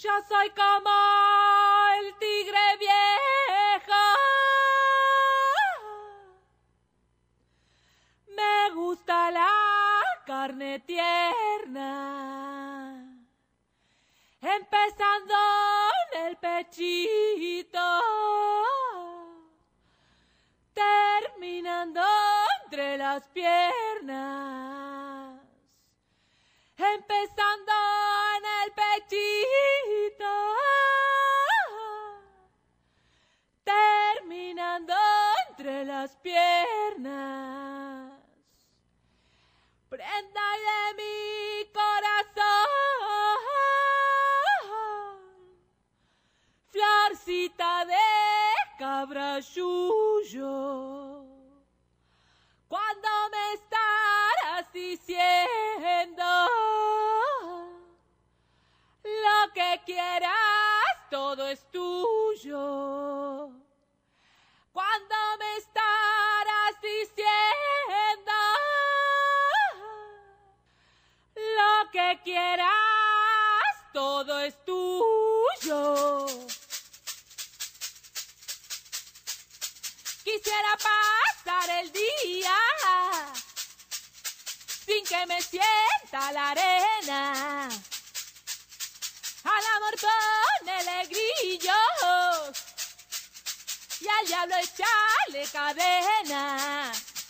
Yo soy como el tigre viejo. Me gusta la carne tierna, empezando en el pechito, terminando entre las piernas, empezando en el pechito, terminando entre las piernas. Prenda de mi corazón, florcita de cabrayullo, ¿cuándo me estarás diciendo lo que quieras? Todo es tuyo. ¿Cuándo me estarás diciendo lo que quieras? Todo es tuyo. Quisiera pasar el día sin que me sienta la arena. Al amor ponele grillos y al diablo echarle cadena.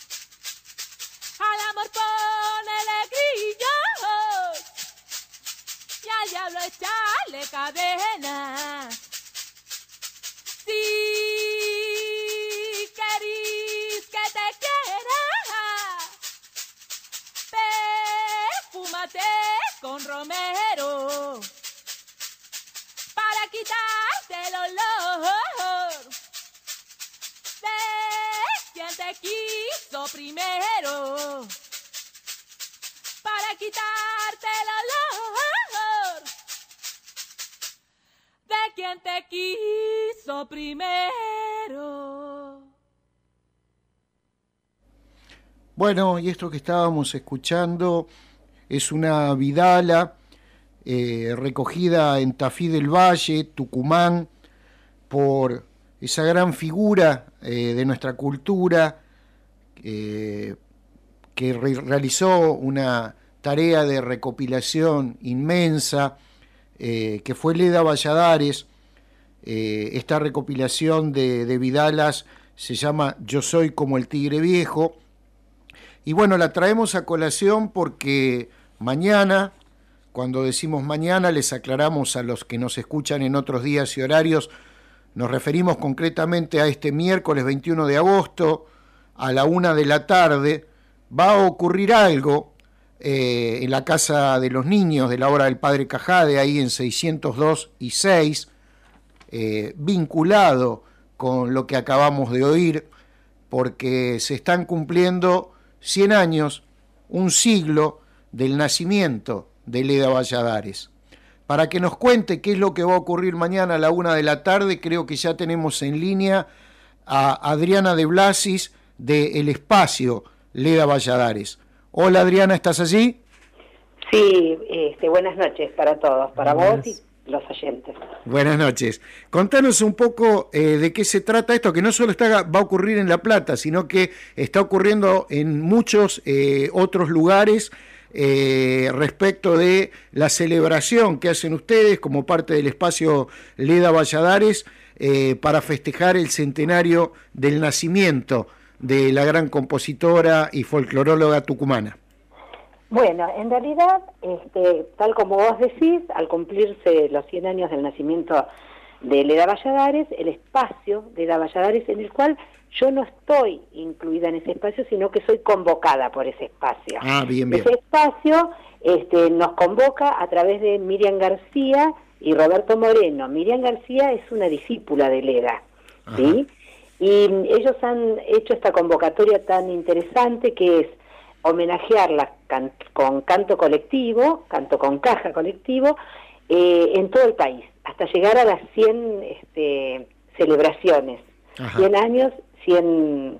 Al amor ponele grillos y al diablo echarle cadena. Si querís que te quiera, perfúmate con romero para quitarte el olor de quien te quiso primero, para quitarte el olor de quien te quiso primero. Bueno, y esto que estábamos escuchando es una vidala recogida en Tafí del Valle, Tucumán, por esa gran figura de nuestra cultura que realizó una tarea de recopilación inmensa, que fue Leda Valladares. Esta recopilación de vidalas se llama Yo soy como el tigre viejo. Y bueno, la traemos a colación porque mañana, cuando decimos mañana, les aclaramos a los que nos escuchan en otros días y horarios, nos referimos concretamente a este miércoles 21 de agosto, a la 1 de la tarde, va a ocurrir algo en la Casa de los Niños de la obra del Padre Cajade, ahí en 602 y 6, vinculado con lo que acabamos de oír, porque se están cumpliendo 100 años, un siglo del nacimiento de Leda Valladares. Para que nos cuente qué es lo que va a ocurrir mañana a la 1 de la tarde, creo que ya tenemos en línea a Adriana de Blasis de El Espacio Leda Valladares. Hola Adriana, ¿estás allí? Sí, buenas noches para todos, para vos y los oyentes. Buenas noches. Contanos un poco de qué se trata esto, que no solo va a ocurrir en La Plata, sino que está ocurriendo en muchos otros lugares respecto de la celebración que hacen ustedes como parte del espacio Leda Valladares para festejar el centenario del nacimiento de la gran compositora y folcloróloga tucumana. Bueno, en realidad, tal como vos decís, al cumplirse los 100 años del nacimiento de Leda Valladares, el espacio de Leda Valladares, en el cual yo no estoy incluida en ese espacio, sino que soy convocada por ese espacio. Ah, bien, bien. Ese espacio nos convoca a través de Miriam García y Roberto Moreno. Miriam García es una discípula de Leda, ¿sí? Y ellos han hecho esta convocatoria tan interesante que es homenajearla con canto colectivo, canto con caja colectivo, en todo el país, hasta llegar a las 100 celebraciones. Ajá. 100 años, 100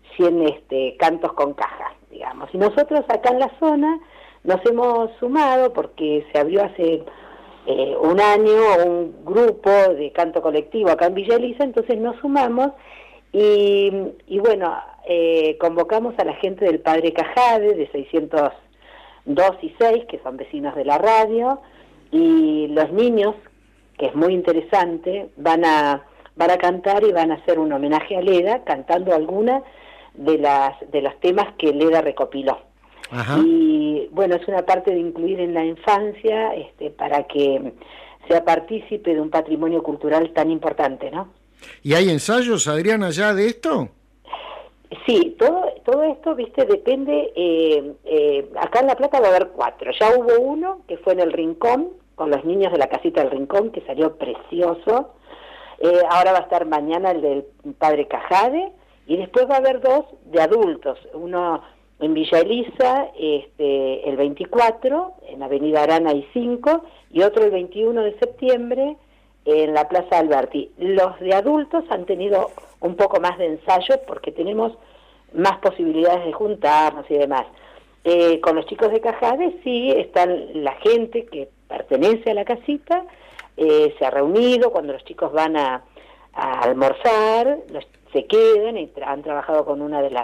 cantos con caja, digamos. Y nosotros acá en la zona nos hemos sumado porque se abrió hace un año un grupo de canto colectivo acá en Villa Elisa, entonces nos sumamos y bueno, convocamos a la gente del Padre Cajade, de 602 y 6, que son vecinos de la radio, y los niños, que es muy interesante, van a cantar y van a hacer un homenaje a Leda, cantando algunas de los temas que Leda recopiló. Ajá. Y bueno, es una parte de incluir en la infancia, para que sea partícipe de un patrimonio cultural tan importante, ¿no? ¿Y hay ensayos, Adriana, ya de esto? Sí, todo esto, viste, depende. Acá en La Plata va a haber 4. Ya hubo uno que fue en el Rincón, con los niños de la casita del Rincón, que salió precioso. Ahora va a estar mañana el del Padre Cajade, y después va a haber 2 de adultos. Uno en Villa Elisa, el 24, en Avenida Arana y 5, y otro el 21 de septiembre en la Plaza Alberti. Los de adultos han tenido un poco más de ensayo porque tenemos más posibilidades de juntarnos y demás. Con los chicos de Cajade sí están la gente que pertenece a la casita, se ha reunido cuando los chicos van a almorzar, se quedan y han trabajado con una de las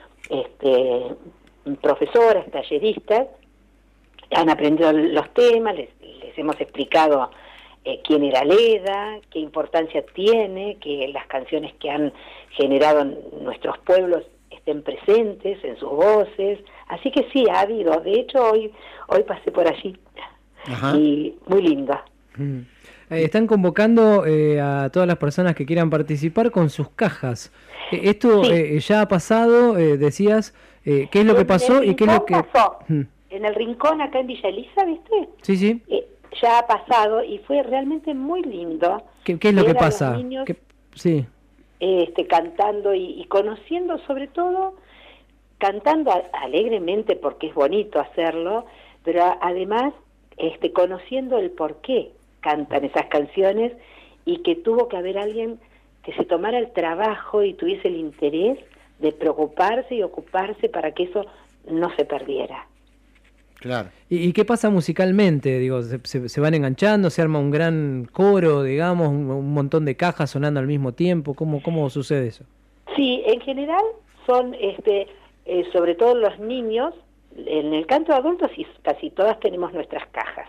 profesoras, talleristas, han aprendido los temas, les hemos explicado quién era Leda, qué importancia tiene que las canciones que han generado en nuestros pueblos estén presentes en sus voces, así que sí, ha habido, de hecho hoy pasé por allí. Ajá. Y muy linda. Están convocando a todas las personas que quieran participar con sus cajas. Esto sí. Ya ha pasado, decías, ¿qué es lo que pasó y qué es lo que pasó? En el Rincón, acá en Villa Elisa, ¿viste? Sí, sí. Ya ha pasado y fue realmente muy lindo. ¿Qué es lo que pasa? Los niños, sí. Cantando y conociendo, sobre todo, cantando alegremente porque es bonito hacerlo, pero además conociendo el por qué cantan esas canciones y que tuvo que haber alguien que se tomara el trabajo y tuviese el interés de preocuparse y ocuparse para que eso no se perdiera. Claro. ¿Y qué pasa musicalmente? Digo, ¿se van enganchando? ¿Se arma un gran coro, digamos, un montón de cajas sonando al mismo tiempo? ¿Cómo sucede eso? Sí, en general son, sobre todo los niños, en el canto de adultos sí, casi todas tenemos nuestras cajas.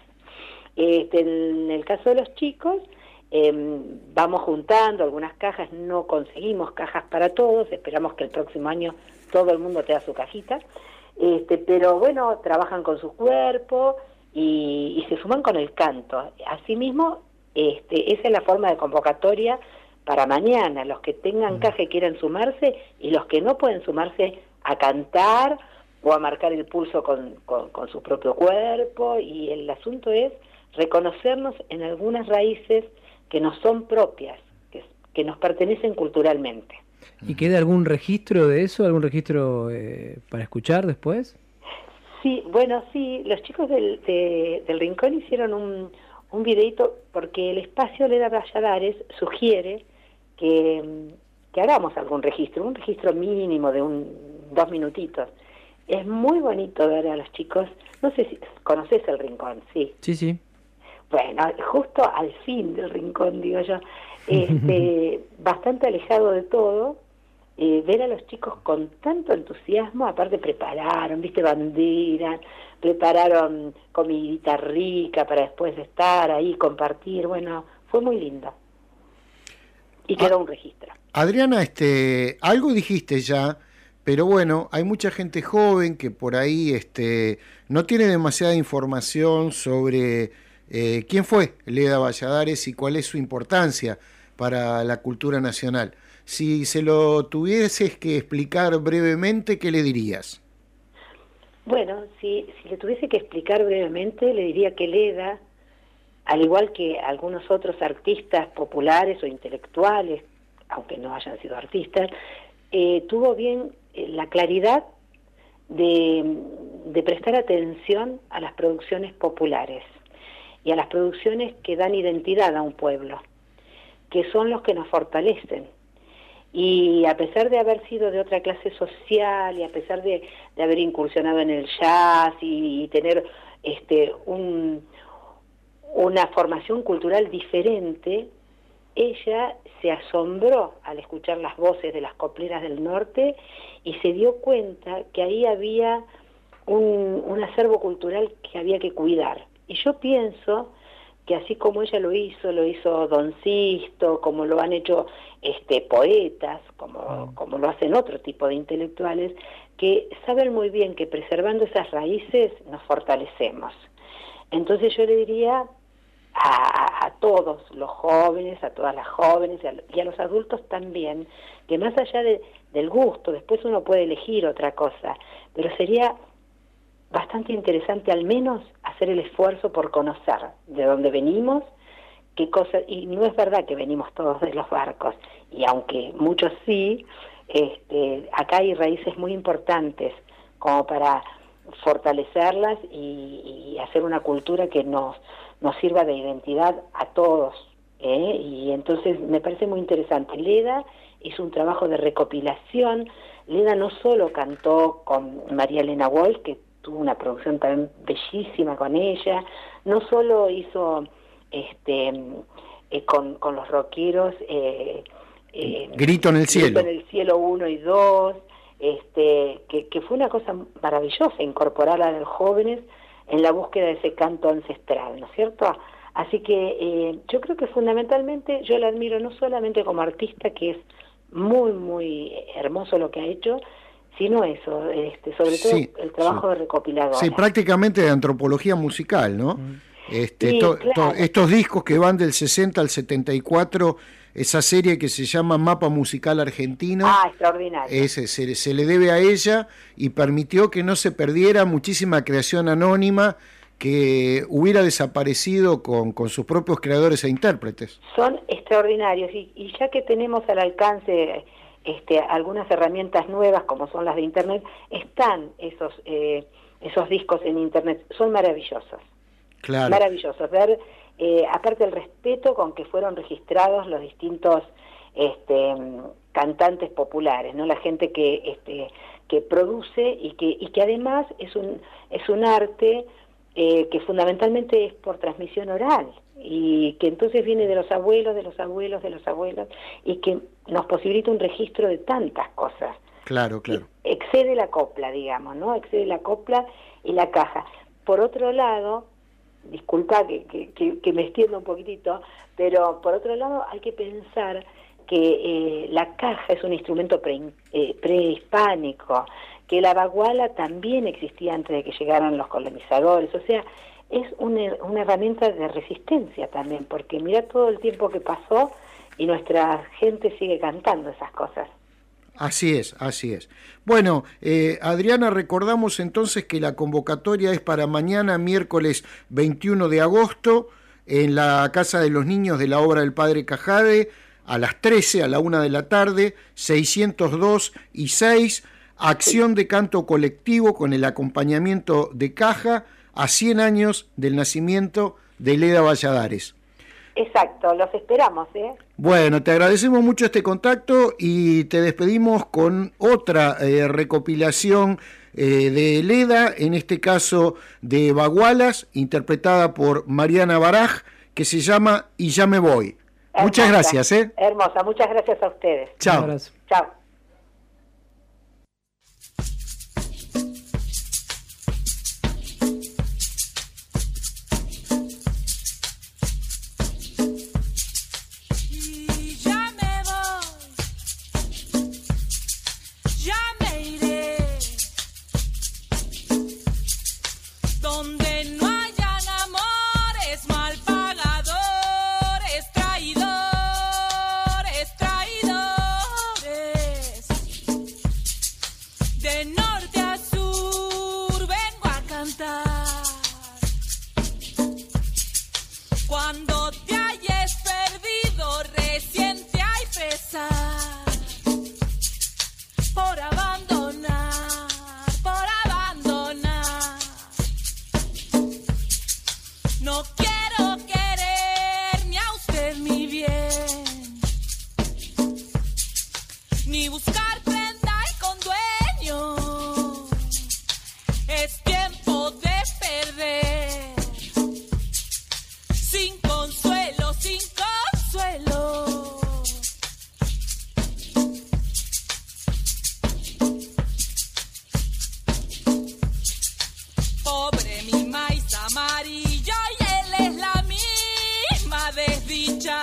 En el caso de los chicos, vamos juntando algunas cajas, no conseguimos cajas para todos, esperamos que el próximo año todo el mundo tenga su cajita. Pero bueno, trabajan con su cuerpo y se suman con el canto. Asimismo, esa es la forma de convocatoria para mañana, los que tengan caja y quieran sumarse y los que no pueden sumarse a cantar o a marcar el pulso con su propio cuerpo, y el asunto es reconocernos en algunas raíces que nos son propias, que nos pertenecen culturalmente. ¿Y queda algún registro de eso? ¿Algún registro para escuchar después? Sí, bueno, sí, los chicos del Rincón hicieron un videito porque el espacio Leda Valladares sugiere que hagamos algún registro, un registro mínimo de 2 minutitos. Es muy bonito ver a los chicos, no sé si conoces el Rincón, sí. Sí, sí. Bueno, justo al fin del Rincón, digo yo, bastante alejado de todo, ver a los chicos con tanto entusiasmo, aparte prepararon, viste, banderas, prepararon comidita rica para después de estar ahí, compartir, bueno, fue muy lindo. Y quedó un registro. Adriana, algo dijiste ya, pero bueno, hay mucha gente joven que por ahí no tiene demasiada información sobre quién fue Leda Valladares y cuál es su importancia para la cultura nacional. Si se lo tuvieses que explicar brevemente, ¿qué le dirías? Bueno, si le tuviese que explicar brevemente, le diría que Leda, al igual que algunos otros artistas populares o intelectuales, aunque no hayan sido artistas, tuvo bien la claridad de prestar atención a las producciones populares y a las producciones que dan identidad a un pueblo, que son los que nos fortalecen. Y a pesar de haber sido de otra clase social y a pesar de haber incursionado en el jazz y tener una formación cultural diferente, ella se asombró al escuchar las voces de las copleras del norte y se dio cuenta que ahí había un acervo cultural que había que cuidar. Y yo pienso que así como ella lo hizo Don Sisto, como lo han hecho poetas, como lo hacen otro tipo de intelectuales, que saben muy bien que preservando esas raíces nos fortalecemos. Entonces yo le diría a todos los jóvenes, a todas las jóvenes y a los adultos también, que más allá del gusto, después uno puede elegir otra cosa, pero sería bastante interesante al menos hacer el esfuerzo por conocer de dónde venimos, qué cosas, y no es verdad que venimos todos de los barcos, y aunque muchos sí, acá hay raíces muy importantes como para fortalecerlas y hacer una cultura que nos sirva de identidad a todos, y entonces me parece muy interesante. Leda hizo un trabajo de recopilación. Leda no solo cantó con María Elena Walsh, que tuvo una producción también bellísima con ella, no solo hizo con los rockeros Grito en el cielo. Grito en el cielo 1 y 2, que fue una cosa maravillosa incorporar a los jóvenes en la búsqueda de ese canto ancestral, ¿no es cierto? Así que yo creo que fundamentalmente yo la admiro no solamente como artista, que es muy, muy hermoso lo que ha hecho, sino eso, sobre todo el trabajo de recopiladora. Sí, prácticamente de antropología musical, ¿no? Sí, claro. Estos discos que van del 60 al 74, esa serie que se llama Mapa Musical Argentino, extraordinario. Se le debe a ella y permitió que no se perdiera muchísima creación anónima que hubiera desaparecido con sus propios creadores e intérpretes. Son extraordinarios y ya que tenemos al alcance algunas herramientas nuevas como son las de internet, están esos discos en internet, son maravillosos. Claro. Maravillosos, ver aparte el respeto con que fueron registrados los distintos cantantes populares, ¿no? La gente que produce y que además es un arte que fundamentalmente es por transmisión oral y que entonces viene de los abuelos, de los abuelos, de los abuelos y que nos posibilita un registro de tantas cosas. Claro, claro. Excede la copla, digamos, ¿no? Excede la copla y la caja. Por otro lado, disculpa que me extiendo un poquitito, pero por otro lado hay que pensar que la caja es un instrumento prehispánico, que la baguala también existía antes de que llegaran los colonizadores, o sea, es una herramienta de resistencia también, porque mira todo el tiempo que pasó y nuestra gente sigue cantando esas cosas. Así es, así es. Bueno, Adriana, recordamos entonces que la convocatoria es para mañana, miércoles 21 de agosto, en la Casa de los Niños de la Obra del Padre Cajade, a las 13, a la 1 de la tarde, 602 y 6, acción de canto colectivo con el acompañamiento de caja a 100 años del nacimiento de Leda Valladares. Exacto, los esperamos, ¿eh? Bueno, te agradecemos mucho este contacto y te despedimos con otra recopilación de Leda, en este caso de Bagualas, interpretada por Mariana Baraj, que se llama Y ya me voy. Hermosa, muchas gracias, ¿eh? Hermosa, muchas gracias a ustedes. Chao. Chao. desdicha.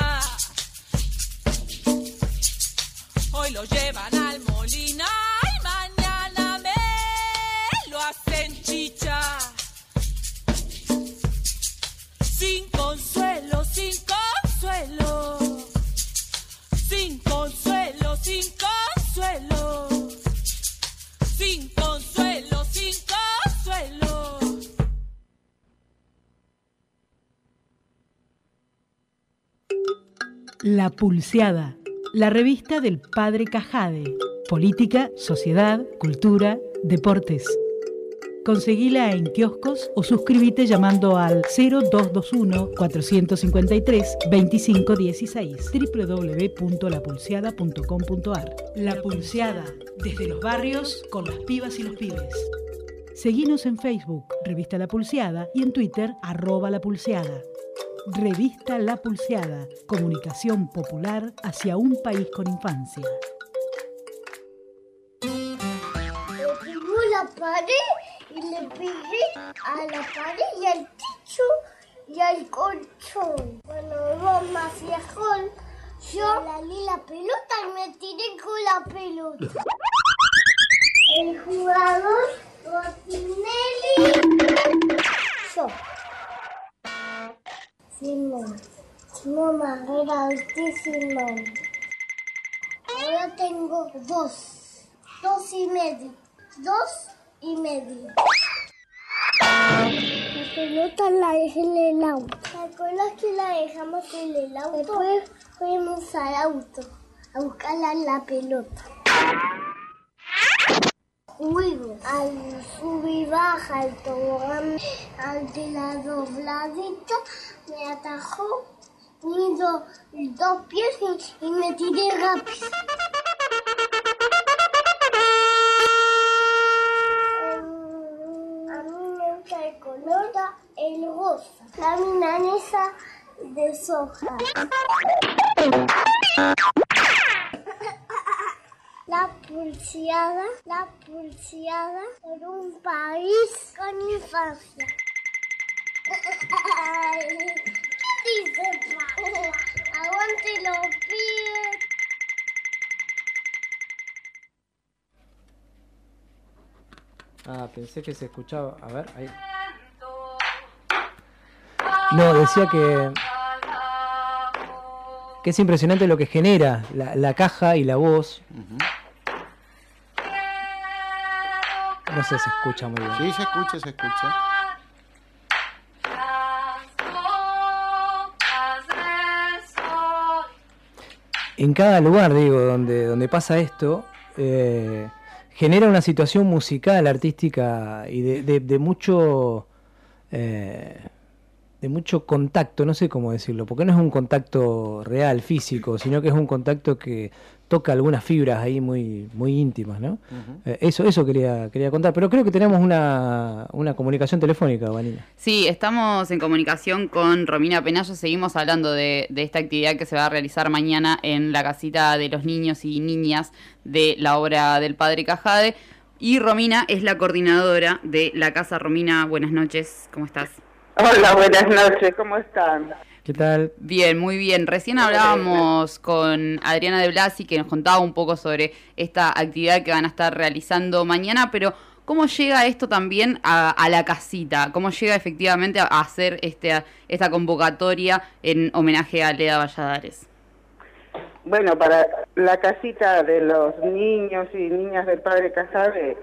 Hoy lo llevan al molino y mañana me lo hacen chicha. Sin consuelo, sin consuelo. Sin consuelo, sin consuelo. Sin consuelo, sin consuelo. La Pulseada, la revista del Padre Cajade. Política, sociedad, cultura, deportes. Conseguila en kioscos o suscríbete llamando al 0221-453-2516 www.lapulseada.com.ar. La Pulseada, desde los barrios con las pibas y los pibes. Seguinos en Facebook, Revista La Pulseada, y en Twitter, @lapulseada. Revista La Pulseada, comunicación popular hacia un país con infancia. Le pegó la pared y le pegué a la pared y al techo y al colchón. Cuando vos me hacías gol, yo le di la pelota y me tiré con la pelota. El jugador Rossinelli, yo. Simón Barrera Simón. Ahora tengo 2 y medio. 2 y medio. La pelota la dejé en el auto. ¿Te acuerdas que la dejamos en el auto? Después fuimos al auto a buscarla la pelota. Fuimos al sub y baja, al tobogán, al de la dobladita, me atajó, mis dos pies y me tiré rápido. A mí me gusta el color, el rosa, la milanesa de soja. La pulseada por un país con infancia. ¿Qué dice, pa? Aguante los pies. Ah, pensé que se escuchaba. A ver, ahí. No, decía que es impresionante lo que genera la caja y la voz. Uh-huh. No sé, se escucha muy bien. Sí, se escucha. En cada lugar, digo, donde pasa esto, genera una situación musical, artística y de mucho contacto, no sé cómo decirlo, porque no es un contacto real, físico, sino que es un contacto que toca algunas fibras ahí muy íntimas, ¿no? Uh-huh. Eso quería contar, pero creo que tenemos una comunicación telefónica, Vanina. Sí, estamos en comunicación con Romina Penayo, seguimos hablando de esta actividad que se va a realizar mañana en la casita de los niños y niñas de la obra del Padre Cajade, y Romina es la coordinadora de la casa. Romina, buenas noches, ¿cómo estás? Hola, buenas noches, ¿cómo están? ¿Qué tal? Bien, muy bien. Recién hablábamos con Adriana de Blasi, que nos contaba un poco sobre esta actividad que van a estar realizando mañana, pero ¿cómo llega esto también a la casita? ¿Cómo llega efectivamente a hacer esta convocatoria en homenaje a Leda Valladares? Bueno, para la casita de los niños y niñas del Padre Cajade,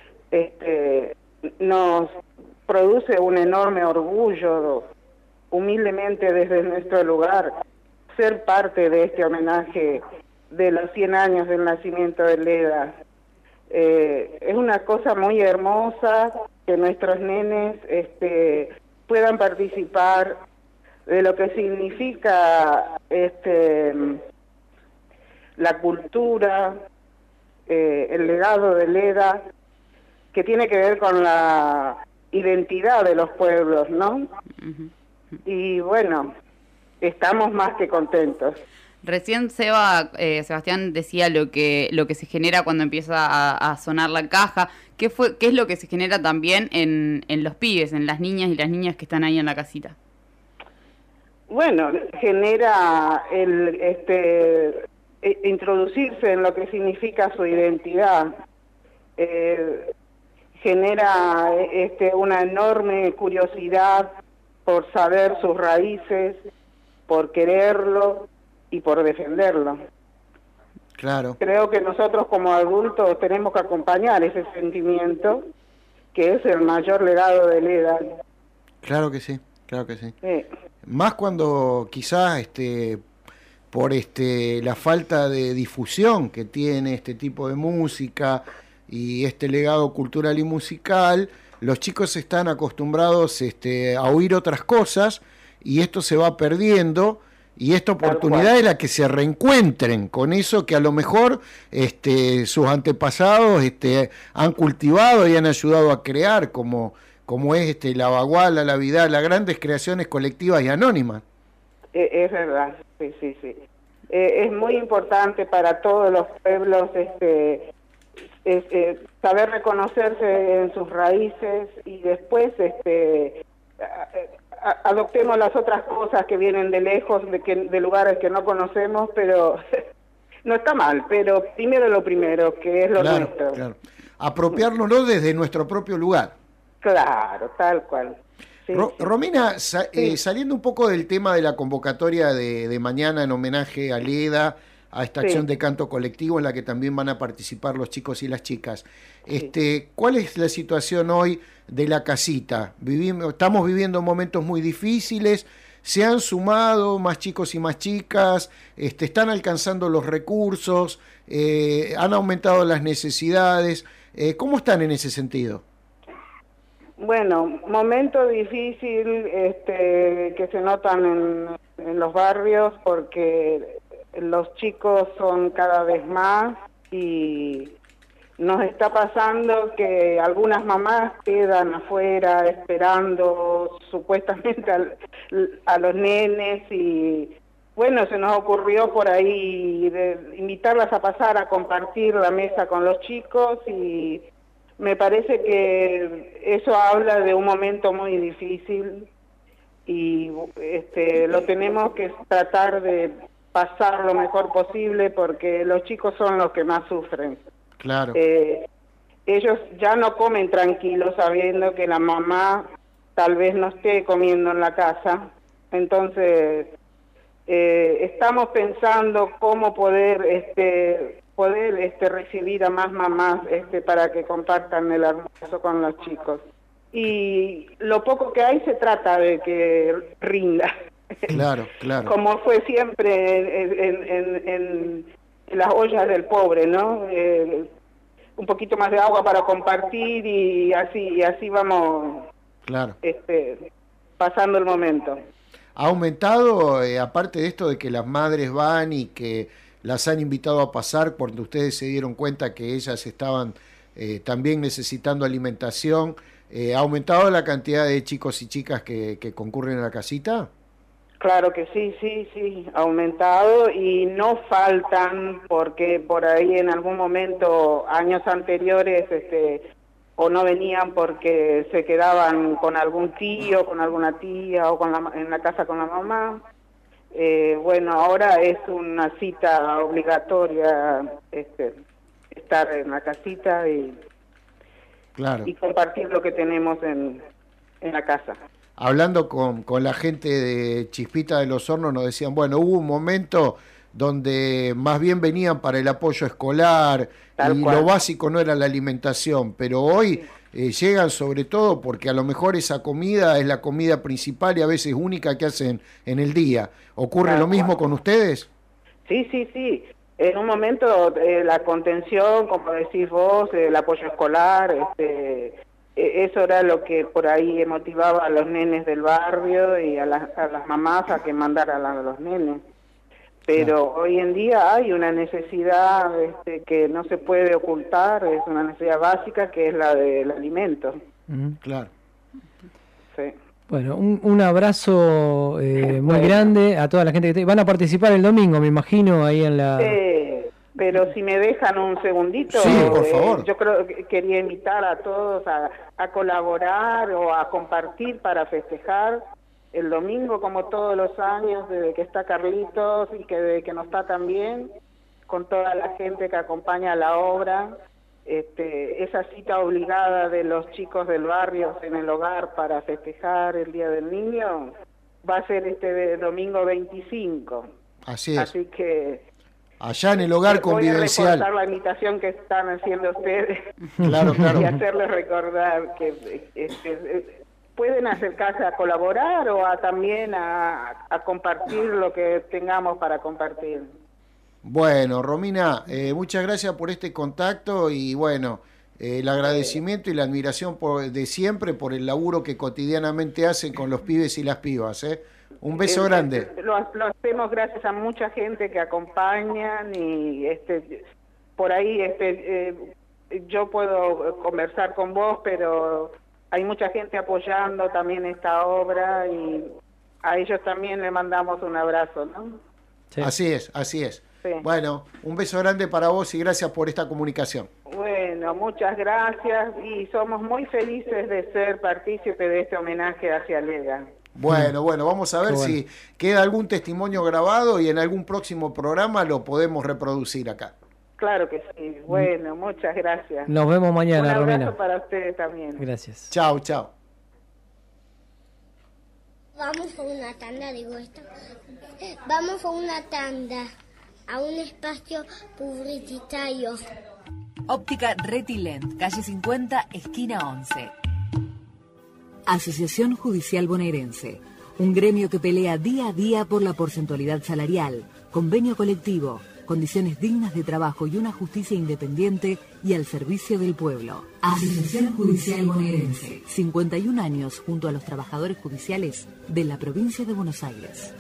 nos produce un enorme orgullo, humildemente desde nuestro lugar, ser parte de este homenaje de los 100 años del nacimiento de Leda. Es una cosa muy hermosa que nuestros nenes puedan participar de lo que significa la cultura, el legado de Leda, que tiene que ver con la identidad de los pueblos, ¿no? Uh-huh. Y bueno, estamos más que contentos. Recién Sebastián decía lo que se genera cuando empieza a sonar la caja. ¿Qué es lo que se genera también en los pibes, en las niñas y las niñas que están ahí en la casita? Bueno, genera introducirse en lo que significa su identidad. Genera una enorme curiosidad por saber sus raíces, por quererlo y por defenderlo. Claro. Creo que nosotros como adultos tenemos que acompañar ese sentimiento, que es el mayor legado de Leda. Claro que sí, claro que sí. Sí. Más cuando quizás por la falta de difusión que tiene este tipo de música y este legado cultural y musical, los chicos están acostumbrados a oír otras cosas y esto se va perdiendo, y esta oportunidad es la que se reencuentren con eso que a lo mejor sus antepasados han cultivado y han ayudado a crear, como es la Baguala, la Vidal, las grandes creaciones colectivas y anónimas. Es verdad, sí. Es muy importante para todos los pueblos saber reconocerse en sus raíces, y después adoptemos las otras cosas que vienen de lejos, de lugares que no conocemos, pero no está mal, pero lo primero, que es lo nuestro. Claro. Apropiárnoslo desde nuestro propio lugar. Claro, tal cual. Sí, sí. Romina, saliendo un poco del tema de la convocatoria de mañana en homenaje a Leda, a esta acción de canto colectivo en la que también van a participar los chicos y las chicas, ¿cuál es la situación hoy de la casita? Estamos viviendo momentos muy difíciles, se han sumado más chicos y más chicas, están alcanzando los recursos, han aumentado las necesidades, ¿cómo están en ese sentido? Bueno, momento difícil que se notan en los barrios, porque los chicos son cada vez más, y nos está pasando que algunas mamás quedan afuera esperando supuestamente a los nenes, y bueno, se nos ocurrió por ahí invitarlas a pasar a compartir la mesa con los chicos, y me parece que eso habla de un momento muy difícil, y lo tenemos que tratar de pasar lo mejor posible, porque los chicos son los que más sufren. Claro. Ellos ya no comen tranquilos sabiendo que la mamá tal vez no esté comiendo en la casa. Entonces estamos pensando cómo poder recibir a más mamás para que compartan el almuerzo con los chicos. Y lo poco que hay se trata de que rinda. Claro. Como fue siempre en las ollas del pobre, ¿no? Un poquito más de agua para compartir, y así vamos. Claro. Pasando el momento. Ha aumentado, aparte de esto de que las madres van y que las han invitado a pasar porque ustedes se dieron cuenta que ellas estaban también necesitando alimentación, ¿ha aumentado la cantidad de chicos y chicas que concurren a la casita? Claro que sí, ha aumentado, y no faltan, porque por ahí en algún momento, años anteriores, o no venían porque se quedaban con algún tío, con alguna tía, o en la casa con la mamá. Bueno, ahora es una cita obligatoria estar en la casita y compartir lo que tenemos en la casa. Hablando con la gente de Chispita de los Hornos, nos decían, bueno, hubo un momento donde más bien venían para el apoyo escolar, y lo básico no era la alimentación, pero hoy llegan sobre todo porque a lo mejor esa comida es la comida principal y a veces única que hacen en el día. ¿Ocurre lo mismo con ustedes? Sí. En un momento la contención, como decís vos, el apoyo escolar, eso era lo que por ahí motivaba a los nenes del barrio y a las mamás a que mandaran a los nenes. Pero hoy en día hay una necesidad que no se puede ocultar, es una necesidad básica, que es la del alimento. Claro. Sí. Bueno, un abrazo muy grande a toda la gente que van a participar el domingo, me imagino, ahí en la... Pero si me dejan un segundito, sí, por favor. Yo creo que quería invitar a todos a colaborar o a compartir para festejar. el domingo, como todos los años, desde que está Carlitos y desde que no está también, con toda la gente que acompaña la obra, esa cita obligada de los chicos del barrio en el hogar para festejar el Día del Niño, va a ser este domingo 25. Así es. Así que allá en el hogar convivencial. Voy a reforzar la invitación que están haciendo ustedes. Claro. Y hacerles recordar que pueden acercarse a colaborar o también a compartir lo que tengamos para compartir. Bueno, Romina, muchas gracias por este contacto y bueno, el agradecimiento y la admiración de siempre por el laburo que cotidianamente hacen con los pibes y las pibas. Un beso grande. Lo hacemos gracias a mucha gente que acompañan y por ahí yo puedo conversar con vos, pero hay mucha gente apoyando también esta obra y a ellos también le mandamos un abrazo, ¿no? Sí. Así es, así es. Sí. Bueno, un beso grande para vos y gracias por esta comunicación. Bueno, muchas gracias y somos muy felices de ser partícipe de este homenaje hacia Lega. Bueno, vamos a ver si queda algún testimonio grabado y en algún próximo programa lo podemos reproducir acá. Claro que sí. Bueno, muchas gracias. Nos vemos mañana, Romina. Un abrazo para ustedes también. Gracias. Chao. Vamos a una tanda, Vamos a una tanda, a un espacio publicitario. Óptica Retilent, calle 50, esquina 11. Asociación Judicial Bonaerense, un gremio que pelea día a día por la porcentualidad salarial, convenio colectivo, condiciones dignas de trabajo y una justicia independiente y al servicio del pueblo. Asociación Judicial Bonaerense, 51 años junto a los trabajadores judiciales de la provincia de Buenos Aires.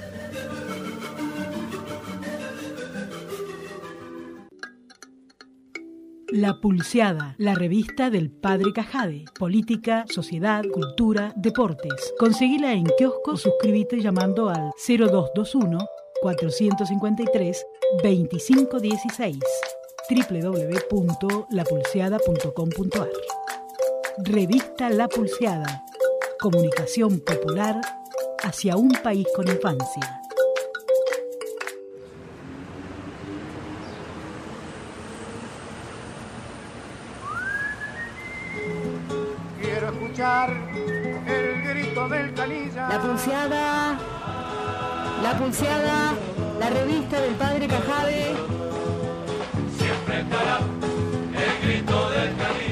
La Pulseada, la revista del Padre Cajade. Política, sociedad, cultura, deportes. Conseguila en kiosco o suscríbete llamando al 0221-453-2516. www.lapulseada.com.ar. Revista La Pulseada. Comunicación popular hacia un país con infancia. El grito del canilla. La Pulseada, la revista del Padre Cajade. Siempre estará el grito del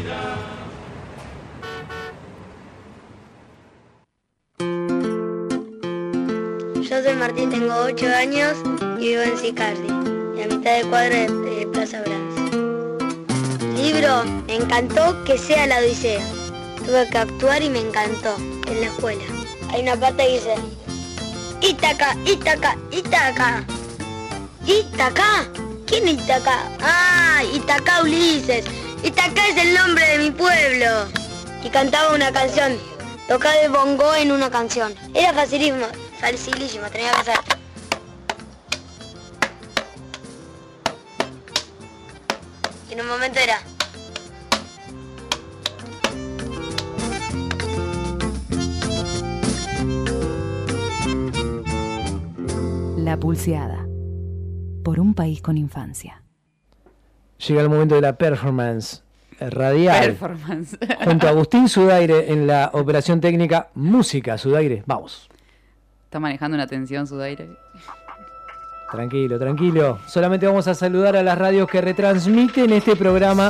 canilla. Yo soy Martín, tengo 8 años y vivo en Sicardi, y a mitad de cuadra de Plaza Brans. Libro, me encantó que sea la Odisea. Tuve que actuar y me encantó, en la escuela. Hay una parte que dice: Ítaca, Ítaca, Ítaca. ¿Ítaca? ¿Quién es Ítaca? Ah, Ítaca Ulises. Ítaca es el nombre de mi pueblo. Y cantaba una canción, tocaba el bongo en una canción. Era facilísimo, tenía que hacer. Y en un momento era... La Pulseada, por un país con infancia. Llega el momento de la performance radial. Junto a Agustín Sudaire en la operación técnica Música. Sudaire, vamos. Está manejando una tensión, Sudaire. Tranquilo. Solamente vamos a saludar a las radios que retransmiten este programa,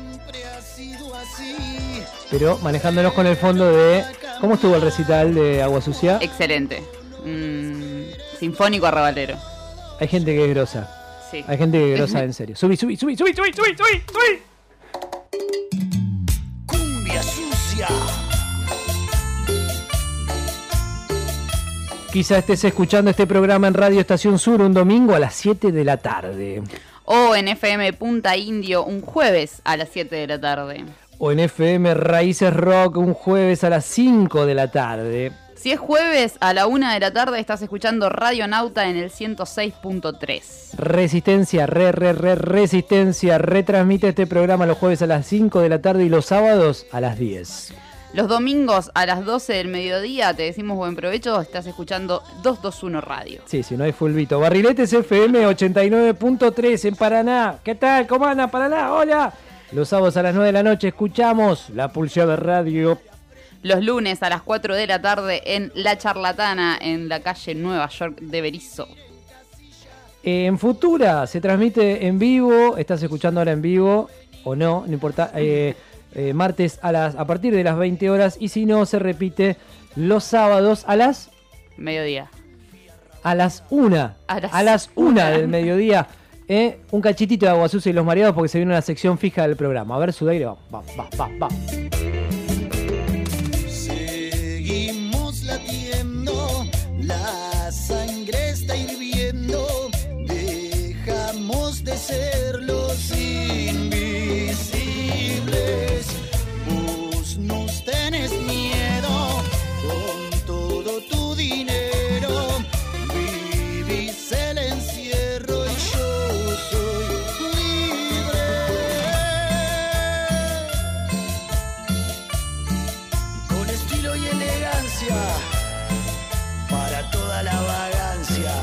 pero manejándonos con el fondo de... ¿Cómo estuvo el recital de Agua Sucia? Excelente. Sinfónico arrabalero. Hay gente que es grosa. Sí. Hay gente que es grosa en serio. Subí. Cumbia sucia. Quizá estés escuchando este programa en Radio Estación Sur un domingo a las 7 de la tarde. O en FM Punta Indio un jueves a las 7 de la tarde. O en FM Raíces Rock un jueves a las 5 de la tarde. Si es jueves a la 1 de la tarde, estás escuchando Radio Nauta en el 106.3. Resistencia, Resistencia, retransmite este programa los jueves a las 5 de la tarde y los sábados a las 10. Los domingos a las 12 del mediodía te decimos buen provecho, estás escuchando 221 Radio. Sí, si no hay fulbito. Barriletes FM 89.3 en Paraná. ¿Qué tal? ¿Cómo anda Paraná? Hola. Los sábados a las 9 de la noche escuchamos La Pulseada Radio. Los lunes a las 4 de la tarde en La Charlatana, en la calle Nueva York de Berisso. En Futura se transmite en vivo, estás escuchando ahora en vivo o no importa, martes a partir de las 20 horas y si no se repite los sábados a las... Mediodía. A las 1. A las 1 del mediodía. Un cachitito de Agua Sucia y los Mareados porque se viene una sección fija del programa. A ver, Sudaire, va. Seguimos latiendo, la sangre está hirviendo, dejamos de ser los invisibles. Vos nos tenés miedo con todo tu dinero, vivís el encierro y yo soy libre. Con estilo y elegancia para toda la vagancia.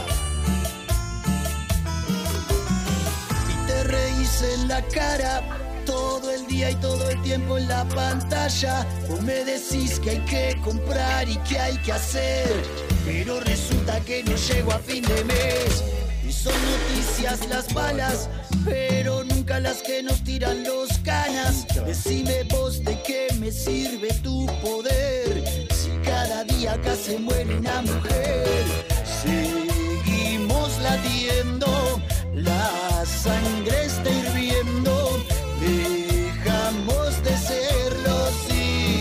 Y te reís en la cara todo el día y todo el tiempo en la pantalla. Vos me decís que hay que comprar y que hay que hacer, pero resulta que no llego a fin de mes. Y son noticias las malas, pero nunca las que nos tiran los canas. Decime vos de qué me sirve tu poder, si cada día acá se muere una mujer. Seguimos latiendo, la sangre está hirviendo, dejamos de ser los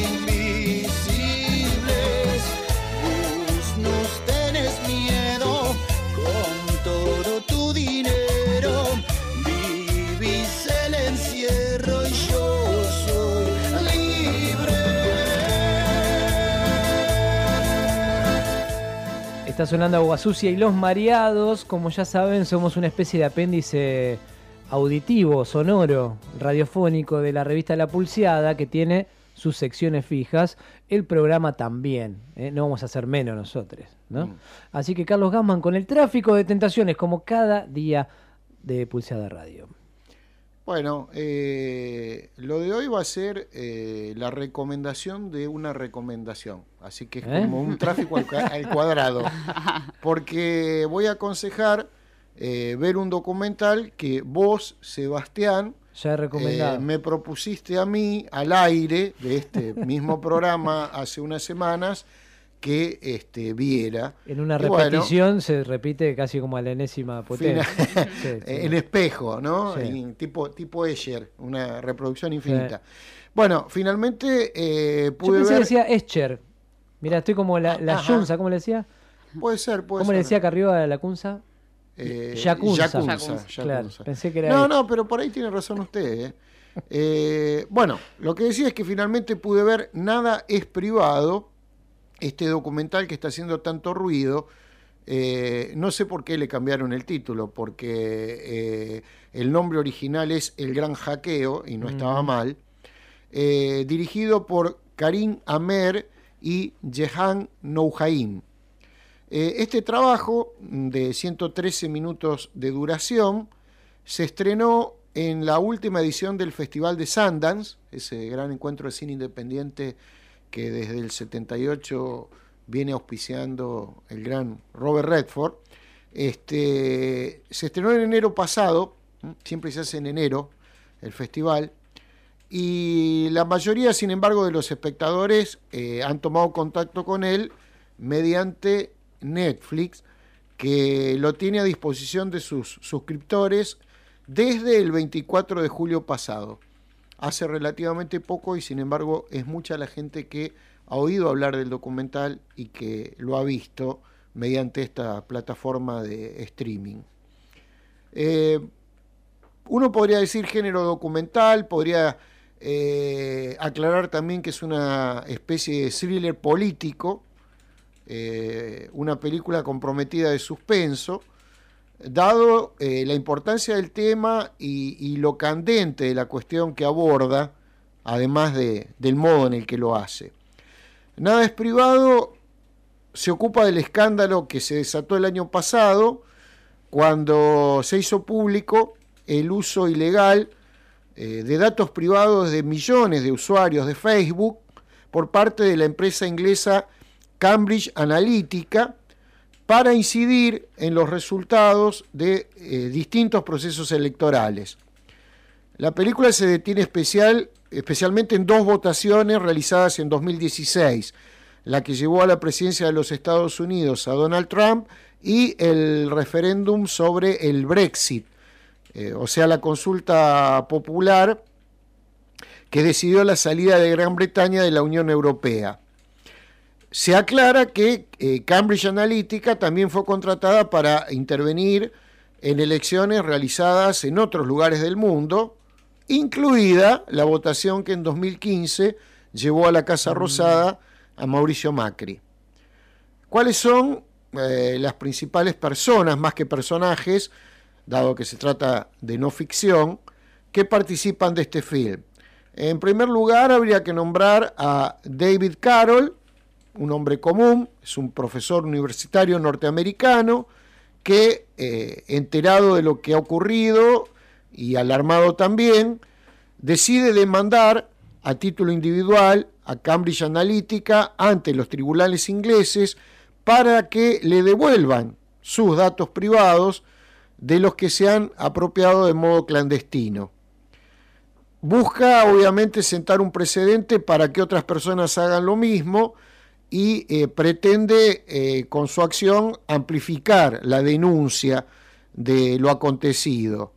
invisibles. Vos nos tenés miedo con todo tu dinero, vivís el encierro y yo soy libre. Está sonando Agua Sucia y los Mareados. Como ya saben, somos una especie de apéndice auditivo, sonoro, radiofónico de la revista La Pulseada, que tiene sus secciones fijas. El programa también, no vamos a hacer menos nosotros, ¿no? Así que Carlos Gassman con el tráfico de tentaciones, como cada día de Pulseada Radio. Bueno, lo de hoy va a ser la recomendación de una recomendación. Así que es como un tráfico al cuadrado. Porque voy a aconsejar ver un documental que vos, Sebastián, ya he recomendado. Me propusiste a mí al aire de este mismo programa hace unas semanas que viera. En una repetición se repite casi como a la enésima potencia. Sí. En espejo, ¿no? Sí. Tipo Escher, una reproducción infinita. Sí. Bueno, finalmente pude Yo pensé ver... que decía Escher. Mira, estoy como la Yunza, ¿cómo le decía? Puede ser. ¿Cómo le decía acá arriba la Cunza? Yacunza. Claro, pensé que era... No, pero por ahí tiene razón usted. Bueno, lo que decía es que finalmente pude ver Nada es privado, este documental que está haciendo tanto ruido. No sé por qué le cambiaron el título, porque el nombre original es El Gran Hackeo, y no estaba mal. Dirigido por Karim Amer y Jehan Noujaim. Este trabajo, de 113 minutos de duración, se estrenó en la última edición del Festival de Sundance, ese gran encuentro de cine independiente que desde el 78 viene auspiciando el gran Robert Redford. Se estrenó en enero pasado, siempre se hace en enero el festival, y la mayoría, sin embargo, de los espectadores han tomado contacto con él mediante Netflix, que lo tiene a disposición de sus suscriptores desde el 24 de julio pasado. Hace relativamente poco y sin embargo es mucha la gente que ha oído hablar del documental y que lo ha visto mediante esta plataforma de streaming. Uno podría decir género documental, podría aclarar también que es una especie de thriller político, una película comprometida de suspenso, dado la importancia del tema y lo candente de la cuestión que aborda, además del modo en el que lo hace. Nada es privado se ocupa del escándalo que se desató el año pasado cuando se hizo público el uso ilegal de datos privados de millones de usuarios de Facebook por parte de la empresa inglesa Cambridge Analytica para incidir en los resultados de distintos procesos electorales. La película se detiene especialmente en dos votaciones realizadas en 2016, la que llevó a la presidencia de los Estados Unidos a Donald Trump y el referéndum sobre el Brexit, o sea, la consulta popular que decidió la salida de Gran Bretaña de la Unión Europea. Se aclara que Cambridge Analytica también fue contratada para intervenir en elecciones realizadas en otros lugares del mundo, incluida la votación que en 2015 llevó a la Casa Rosada a Mauricio Macri. ¿Cuáles son las principales personas, más que personajes, dado que se trata de no ficción, que participan de este film? En primer lugar, habría que nombrar a David Carroll, un hombre común, es un profesor universitario norteamericano que, enterado de lo que ha ocurrido y alarmado también, decide demandar a título individual a Cambridge Analytica ante los tribunales ingleses para que le devuelvan sus datos privados de los que se han apropiado de modo clandestino. Busca obviamente sentar un precedente para que otras personas hagan lo mismo y pretende con su acción amplificar la denuncia de lo acontecido.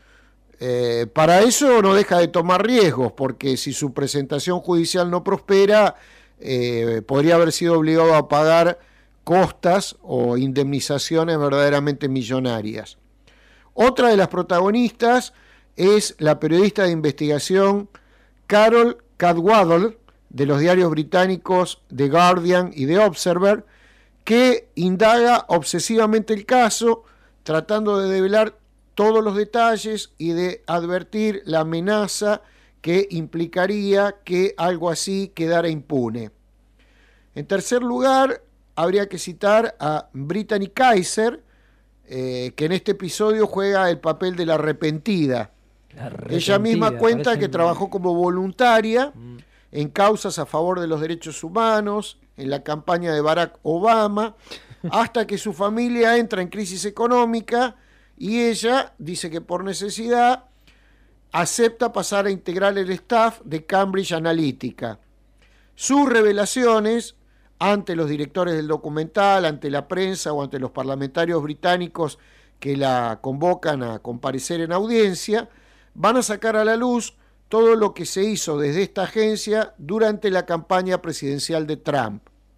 Para eso no deja de tomar riesgos, porque si su presentación judicial no prospera, podría haber sido obligado a pagar costas o indemnizaciones verdaderamente millonarias. Otra de las protagonistas es la periodista de investigación Carol Cadwalladr, de los diarios británicos The Guardian y The Observer, que indaga obsesivamente el caso, tratando de develar todos los detalles y de advertir la amenaza que implicaría que algo así quedara impune. En tercer lugar, habría que citar a Brittany Kaiser, que en este episodio juega el papel de la arrepentida. Ella misma cuenta que trabajó como voluntaria en causas a favor de los derechos humanos, en la campaña de Barack Obama, hasta que su familia entra en crisis económica y ella dice que por necesidad acepta pasar a integrar el staff de Cambridge Analytica. Sus revelaciones ante los directores del documental, ante la prensa o ante los parlamentarios británicos que la convocan a comparecer en audiencia, van a sacar a la luz todo lo que se hizo desde esta agencia durante la campaña presidencial de Trump,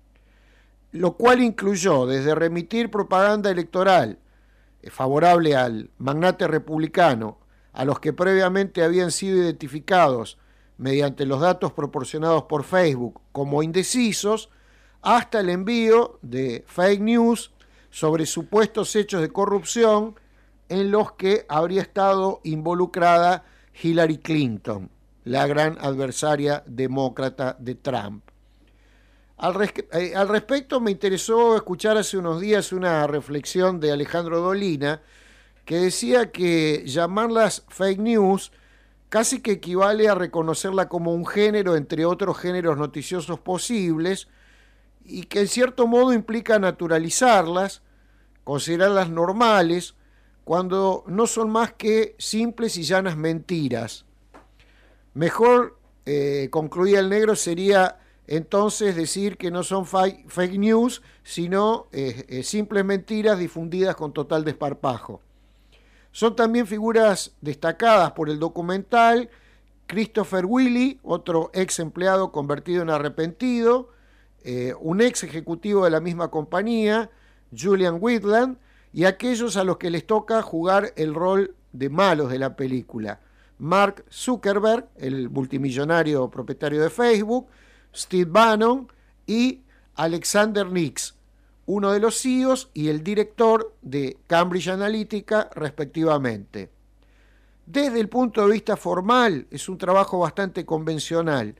lo cual incluyó desde remitir propaganda electoral favorable al magnate republicano, a los que previamente habían sido identificados mediante los datos proporcionados por Facebook como indecisos, hasta el envío de fake news sobre supuestos hechos de corrupción en los que habría estado involucrada Hillary Clinton, la gran adversaria demócrata de Trump. Al respecto, me interesó escuchar hace unos días una reflexión de Alejandro Dolina, que decía que llamarlas fake news casi que equivale a reconocerla como un género entre otros géneros noticiosos posibles, y que en cierto modo implica naturalizarlas, considerarlas normales, cuando no son más que simples y llanas mentiras. Mejor, concluía el negro, sería entonces decir que no son fake news, sino simples mentiras difundidas con total desparpajo. Son también figuras destacadas por el documental Christopher Willey, otro ex empleado convertido en arrepentido, un ex ejecutivo de la misma compañía, Julian Whitland, y aquellos a los que les toca jugar el rol de malos de la película: Mark Zuckerberg, el multimillonario propietario de Facebook, Steve Bannon y Alexander Nix, uno de los CEOs y el director de Cambridge Analytica, respectivamente. Desde el punto de vista formal, es un trabajo bastante convencional,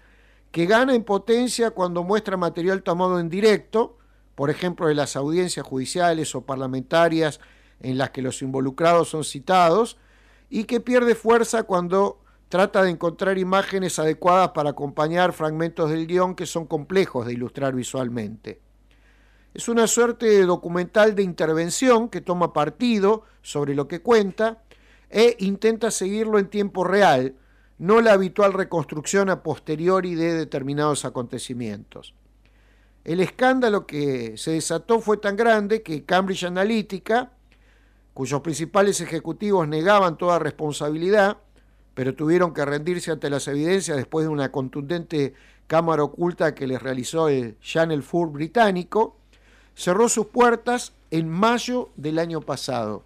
que gana en potencia cuando muestra material tomado en directo, por ejemplo, de las audiencias judiciales o parlamentarias en las que los involucrados son citados, y que pierde fuerza cuando trata de encontrar imágenes adecuadas para acompañar fragmentos del guión que son complejos de ilustrar visualmente. Es una suerte de documental de intervención que toma partido sobre lo que cuenta e intenta seguirlo en tiempo real, no la habitual reconstrucción a posteriori de determinados acontecimientos. El escándalo que se desató fue tan grande que Cambridge Analytica, cuyos principales ejecutivos negaban toda responsabilidad, pero tuvieron que rendirse ante las evidencias después de una contundente cámara oculta que les realizó el Channel 4 británico, cerró sus puertas en mayo del año pasado.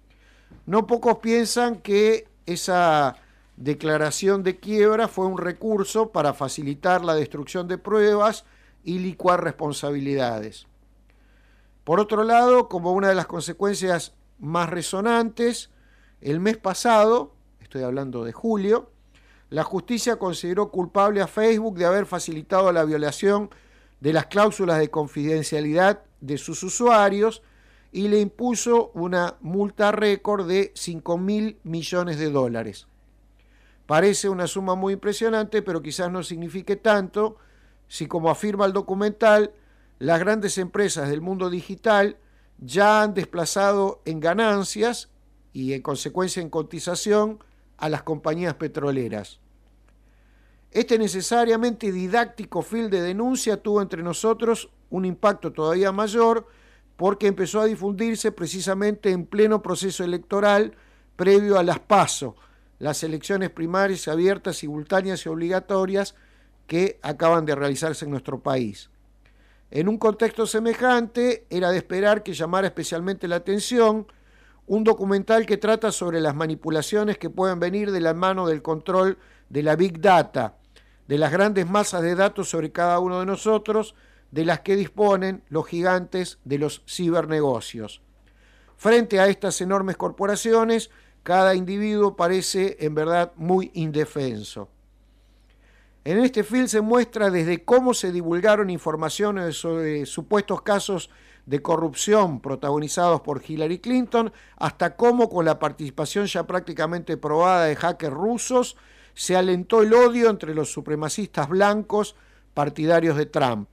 No pocos piensan que esa declaración de quiebra fue un recurso para facilitar la destrucción de pruebas y licuar responsabilidades. Por otro lado, como una de las consecuencias más resonantes, el mes pasado, estoy hablando de julio, la justicia consideró culpable a Facebook de haber facilitado la violación de las cláusulas de confidencialidad de sus usuarios y le impuso una multa récord de $5.000 millones. Parece una suma muy impresionante, pero quizás no signifique tanto si, como afirma el documental, las grandes empresas del mundo digital ya han desplazado en ganancias y en consecuencia en cotización a las compañías petroleras. Este necesariamente didáctico fil de denuncia tuvo entre nosotros un impacto todavía mayor porque empezó a difundirse precisamente en pleno proceso electoral previo a las PASO, las elecciones primarias abiertas, simultáneas y obligatorias que acaban de realizarse en nuestro país. En un contexto semejante, era de esperar que llamara especialmente la atención un documental que trata sobre las manipulaciones que pueden venir de la mano del control de la Big Data, de las grandes masas de datos sobre cada uno de nosotros, de las que disponen los gigantes de los cibernegocios. Frente a estas enormes corporaciones, cada individuo parece en verdad muy indefenso. En este film se muestra desde cómo se divulgaron informaciones sobre supuestos casos de corrupción protagonizados por Hillary Clinton, hasta cómo, con la participación ya prácticamente probada de hackers rusos, se alentó el odio entre los supremacistas blancos partidarios de Trump.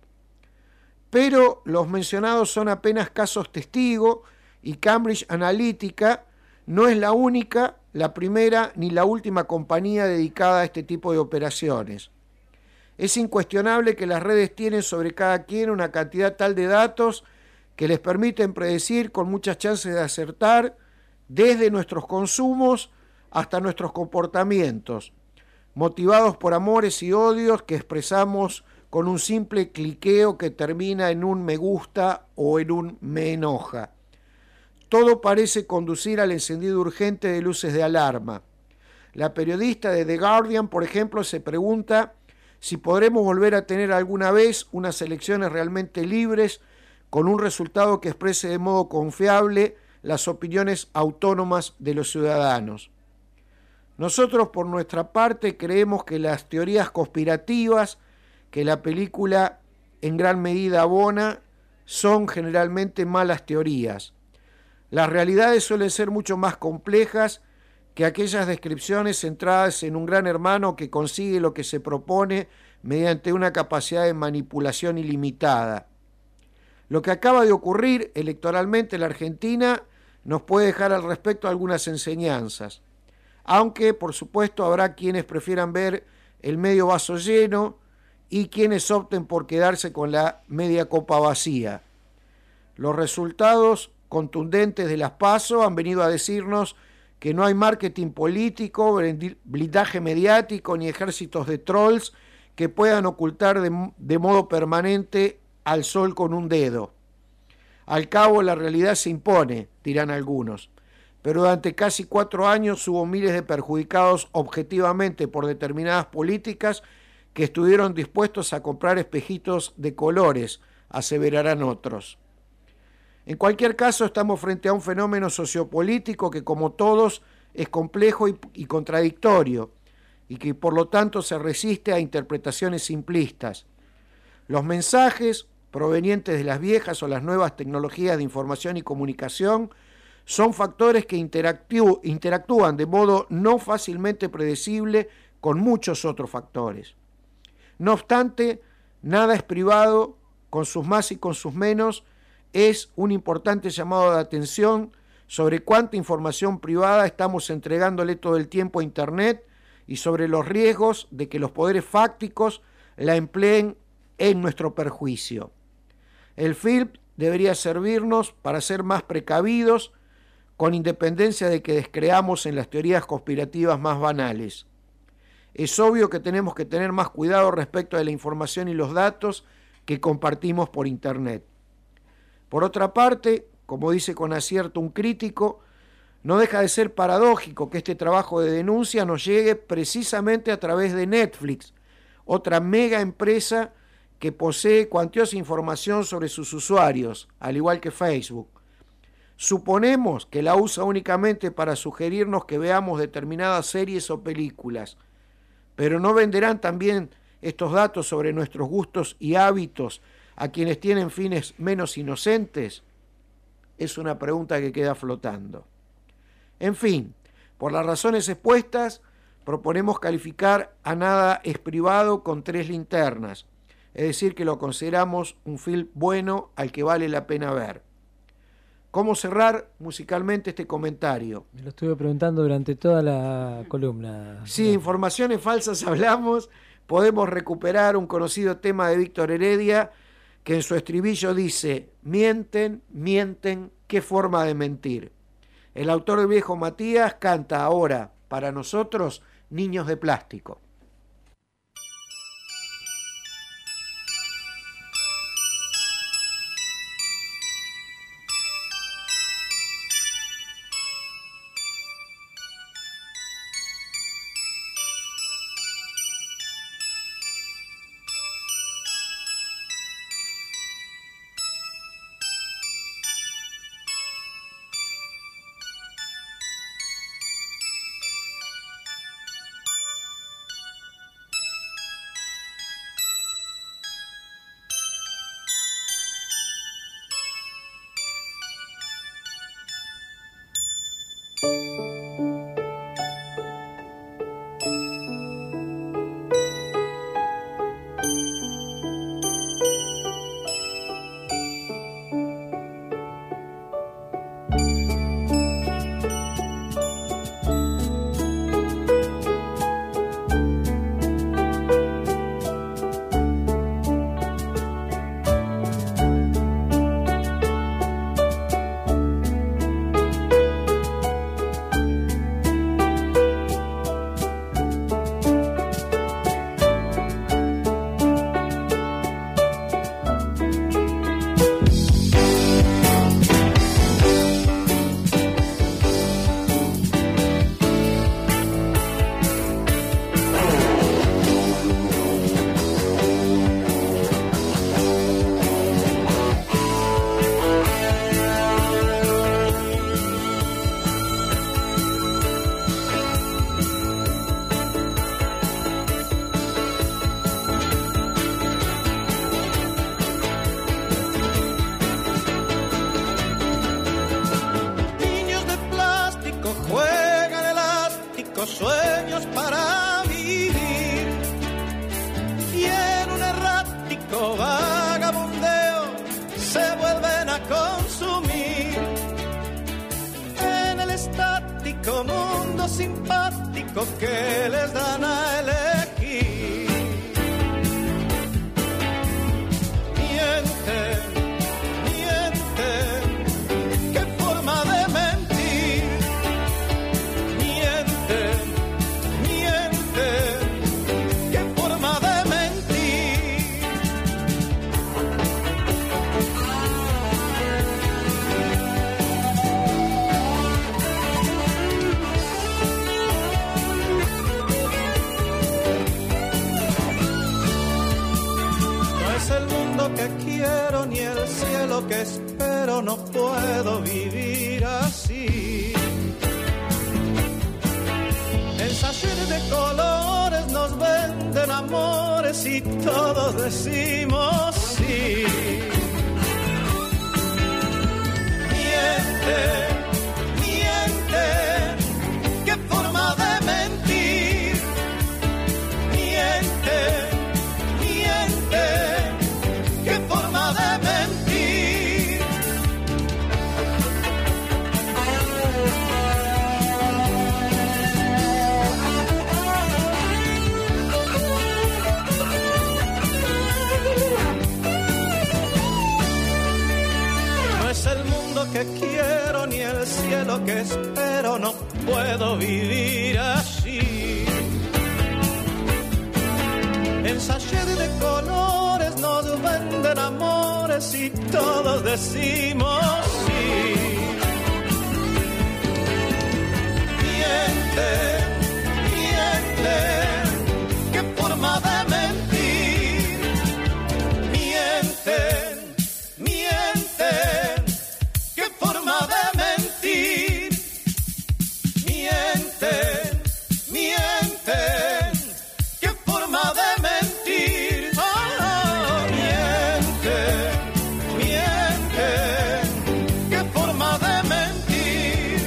Pero los mencionados son apenas casos testigo y Cambridge Analytica no es la única, la primera ni la última compañía dedicada a este tipo de operaciones. Es incuestionable que las redes tienen sobre cada quien una cantidad tal de datos que les permiten predecir con muchas chances de acertar desde nuestros consumos hasta nuestros comportamientos, motivados por amores y odios que expresamos con un simple cliqueo que termina en un me gusta o en un me enoja. Todo parece conducir al encendido urgente de luces de alarma. La periodista de The Guardian, por ejemplo, se pregunta si podremos volver a tener alguna vez unas elecciones realmente libres con un resultado que exprese de modo confiable las opiniones autónomas de los ciudadanos. Nosotros, por nuestra parte, creemos que las teorías conspirativas que la película en gran medida abona son generalmente malas teorías. Las realidades suelen ser mucho más complejas que aquellas descripciones centradas en un gran hermano que consigue lo que se propone mediante una capacidad de manipulación ilimitada. Lo que acaba de ocurrir electoralmente en la Argentina nos puede dejar al respecto algunas enseñanzas, aunque por supuesto habrá quienes prefieran ver el medio vaso lleno y quienes opten por quedarse con la media copa vacía. Los resultados contundentes de las PASO han venido a decirnos que no hay marketing político, blindaje mediático ni ejércitos de trolls que puedan ocultar de modo permanente al sol con un dedo. Al cabo, la realidad se impone, dirán algunos, pero durante casi 4 años hubo miles de perjudicados objetivamente por determinadas políticas que estuvieron dispuestos a comprar espejitos de colores, aseverarán otros. En cualquier caso, estamos frente a un fenómeno sociopolítico que, como todos, es complejo y contradictorio, y que por lo tanto se resiste a interpretaciones simplistas. Los mensajes provenientes de las viejas o las nuevas tecnologías de información y comunicación son factores que interactúan de modo no fácilmente predecible con muchos otros factores. No obstante, nada es privado, con sus más y con sus menos, es un importante llamado de atención sobre cuánta información privada estamos entregándole todo el tiempo a Internet y sobre los riesgos de que los poderes fácticos la empleen en nuestro perjuicio. El film debería servirnos para ser más precavidos, con independencia de que descreamos en las teorías conspirativas más banales. Es obvio que tenemos que tener más cuidado respecto de la información y los datos que compartimos por Internet. Por otra parte, como dice con acierto un crítico, no deja de ser paradójico que este trabajo de denuncia nos llegue precisamente a través de Netflix, otra mega empresa que posee cuantiosa información sobre sus usuarios, al igual que Facebook. Suponemos que la usa únicamente para sugerirnos que veamos determinadas series o películas, pero ¿no venderán también estos datos sobre nuestros gustos y hábitos a quienes tienen fines menos inocentes? Es una pregunta que queda flotando. En fin, por las razones expuestas, proponemos calificar a Nada es privado con 3 linternas, es decir, que lo consideramos un film bueno al que vale la pena ver. ¿Cómo cerrar musicalmente este comentario? Me lo estuve preguntando durante toda la columna. Si informaciones falsas hablamos, podemos recuperar un conocido tema de Víctor Heredia, que en su estribillo dice: mienten, mienten, qué forma de mentir. El autor de Viejo Matías canta ahora, para nosotros, Niños de Plástico. Sueños para vivir y en un errático vagabundeo se vuelven a consumir en el estático mundo simpático que les dan a elegir. Mienten, mienten, qué forma de mentir. Mienten, qué forma de mentir. No es el mundo que quiero ni el cielo que espero, no puedo vivir así. Ensayar de color nos venden amores y todos decimos sí. Miente, miente, qué forma de mentir. Miente, miente, qué forma de mentir. No es el mundo que quiero ni el cielo que espero, no puedo vivir así. En sachet de colores nos venden amores y todos decimos sí. Miente, miente, qué forma de mentir. Mienten, mienten, qué forma de mentir. Mienten, mienten, qué forma de mentir. Oh, mienten, mienten, qué forma de mentir.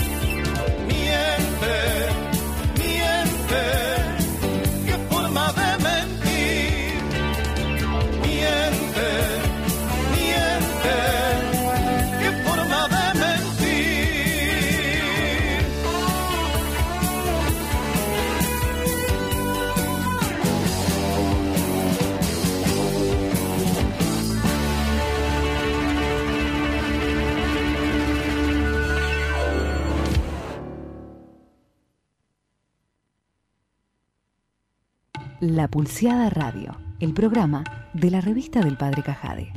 Mienten, mienten, qué forma de mentir. Mienten, mienten, qué forma de mentir. La Pulseada Radio, el programa de la revista del Padre Cajade.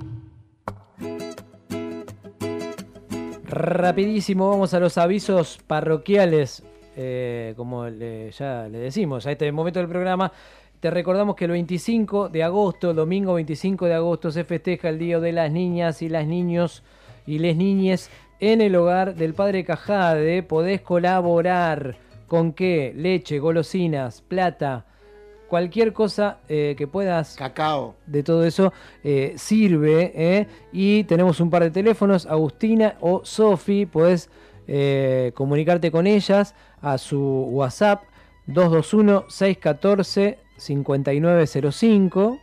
Rapidísimo, vamos a los avisos parroquiales, como ya le decimos a este momento del programa. Te recordamos que el 25 de agosto, domingo 25 de agosto, se festeja el Día de las Niñas y las Niños y les Niñes en el hogar del Padre Cajade. Podés colaborar con qué, leche, golosinas, plata, cualquier cosa que puedas, cacao, de todo eso sirve, y tenemos un par de teléfonos, Agustina o Sofi, podés comunicarte con ellas a su WhatsApp 221-614-5905,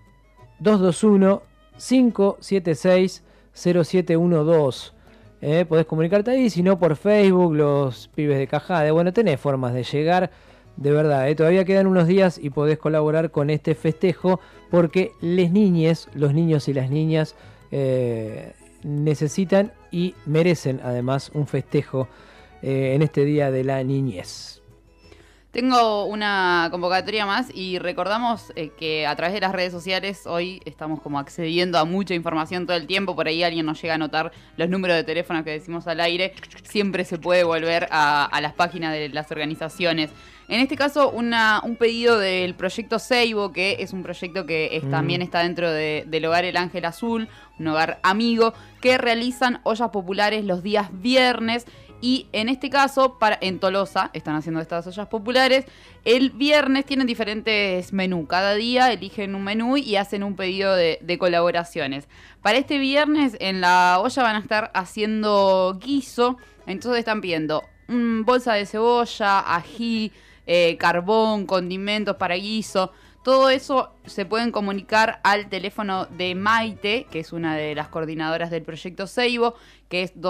221-576-0712. Podés comunicarte ahí, si no por Facebook, los pibes de Cajade. Bueno, tenés formas de llegar. De verdad, todavía quedan unos días y podés colaborar con este festejo porque les niñes, los niños y las niñas necesitan y merecen además un festejo en este Día de la Niñez. Tengo una convocatoria más y recordamos que a través de las redes sociales hoy estamos como accediendo a mucha información todo el tiempo. Por ahí alguien nos llega a anotar los números de teléfono que decimos al aire. Siempre se puede volver a las páginas de las organizaciones. En este caso, un pedido del proyecto Seibo, que es un proyecto que también está dentro del Hogar El Ángel Azul, un hogar amigo, que realizan ollas populares los días viernes. Y en este caso, en Tolosa, están haciendo estas ollas populares. El viernes tienen diferentes menús. Cada día eligen un menú y hacen un pedido de colaboraciones. Para este viernes, en la olla van a estar haciendo guiso. Entonces están pidiendo bolsa de cebolla, ají, carbón, condimentos para guiso. Todo eso se pueden comunicar al teléfono de Maite, que es una de las coordinadoras del proyecto Seibo, que es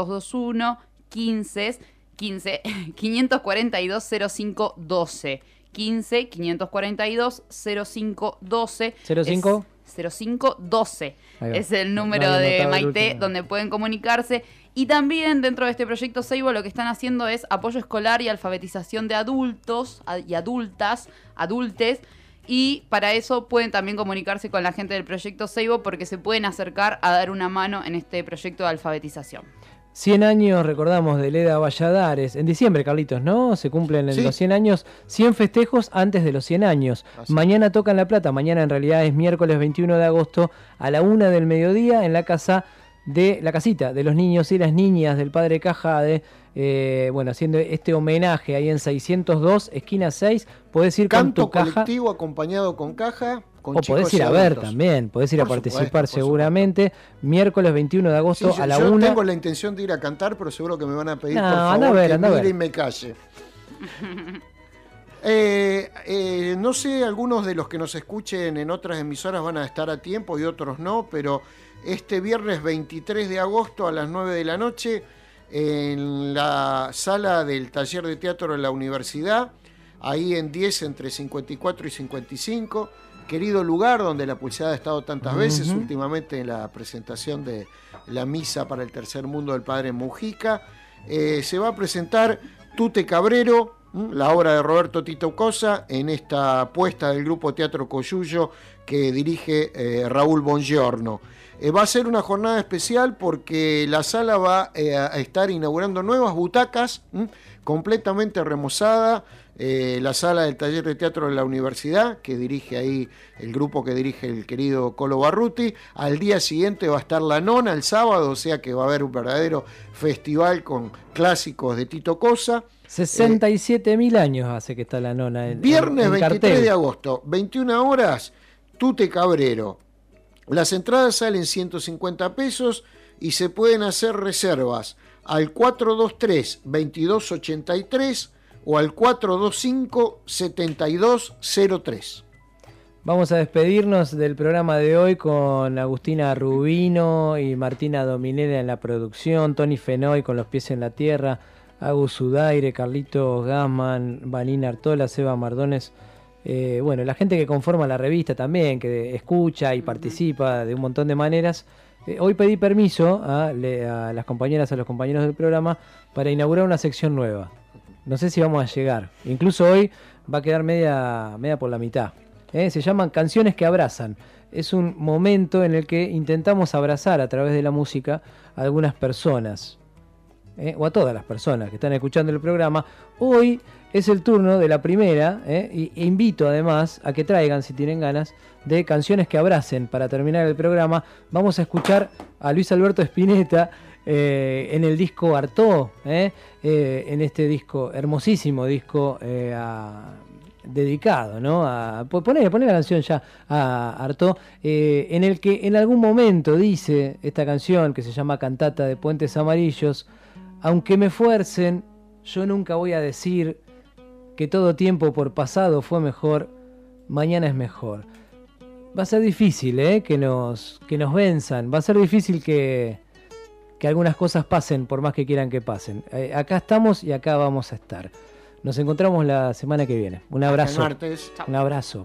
221-542-0512. 15-542-0512. 05 0512 es el número de Maite donde pueden comunicarse. Y también dentro de este proyecto Seibo lo que están haciendo es apoyo escolar y alfabetización de adultos y adultes. Y para eso pueden también comunicarse con la gente del proyecto Seibo porque se pueden acercar a dar una mano en este proyecto de alfabetización. 100 años, recordamos, de Leda Valladares. En diciembre, Carlitos, ¿no? Se cumplen los 100 años. 100 festejos antes de los 100 años. Así. Mañana tocan La Plata. Mañana en realidad es miércoles 21 de agosto a la 1 del mediodía en la casita de los niños y las niñas del Padre Cajade. bueno, haciendo este homenaje ahí en 602, esquina 6, podés ir Canto con tu caja. colectivo acompañado con caja. Con O podés ir a ver adultos. también, podés ir a Por participar supuesto, seguramente. Miércoles 21 de agosto Sí, a la yo 1. tengo la intención de ir a cantar, pero seguro que me van a pedir No, por favor anda a ver, que anda a mire ver. y me calle. No sé, algunos de los que nos escuchen en otras emisoras van a estar a tiempo y otros no, pero este viernes 23 de agosto a las 9 de la noche en la sala del taller de teatro de la universidad, ahí en 10 entre 54 y 55, querido lugar donde la Pulseada ha estado tantas veces, últimamente en la presentación de la misa para el tercer mundo del padre Mujica. Se va a presentar Tute Cabrero, la obra de Roberto Tito Cosa, en esta apuesta del grupo Teatro Coyuyo que dirige Raúl Bongiorno. Va a ser una jornada especial porque la sala va a estar inaugurando nuevas butacas, completamente remozada. La sala del taller de teatro de la universidad, que dirige ahí el grupo que dirige el querido Colo Barruti. Al día siguiente va a estar la nona el sábado, o sea que va a haber un verdadero festival con clásicos de Tito Cosa. 67.000 años hace que está la nona. Viernes en 23 cartel. de agosto, 21 horas, Tute Cabrero. Las entradas salen 150 pesos y se pueden hacer reservas al 423-2283 o al 425-7203. Vamos a despedirnos del programa de hoy con Agustina Rubino y Martina Dominera en la producción, Tony Fenoy con Los pies en la tierra, Agus Sudaire, Carlitos Gassman, Vanina Artola, Seba Mardones. Bueno, la gente que conforma la revista también, que escucha y participa de un montón de maneras. Hoy pedí permiso a las compañeras, a los compañeros del programa para inaugurar una sección nueva. No sé si vamos a llegar. Incluso hoy va a quedar media por la mitad. Se llaman Canciones que Abrazan. Es un momento en el que intentamos abrazar a través de la música a algunas personas. O a todas las personas que están escuchando el programa. Hoy es el turno de la primera, e invito además a que traigan, si tienen ganas, de Canciones que Abracen. Para terminar el programa vamos a escuchar a Luis Alberto Spinetta en el disco Artaud, en este disco, hermosísimo disco dedicado, ¿no? Poner la canción ya a Artaud, en el que en algún momento dice esta canción que se llama Cantata de Puentes Amarillos: aunque me fuercen, yo nunca voy a decir que todo tiempo por pasado fue mejor, mañana es mejor. Va a ser difícil, que nos venzan, va a ser difícil que algunas cosas pasen por más que quieran que pasen. Acá estamos y acá vamos a estar. Nos encontramos la semana que viene. Un abrazo. Hasta el martes. Un abrazo.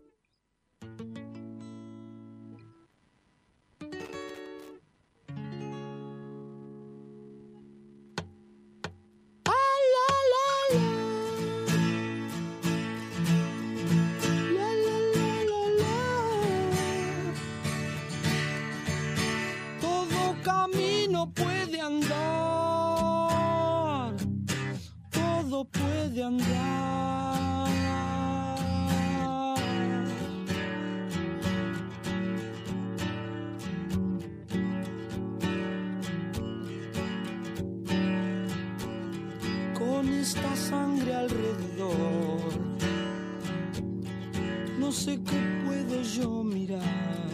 Todo camino puede andar, todo puede andar. Con esta sangre alrededor, no sé qué puedo yo mirar.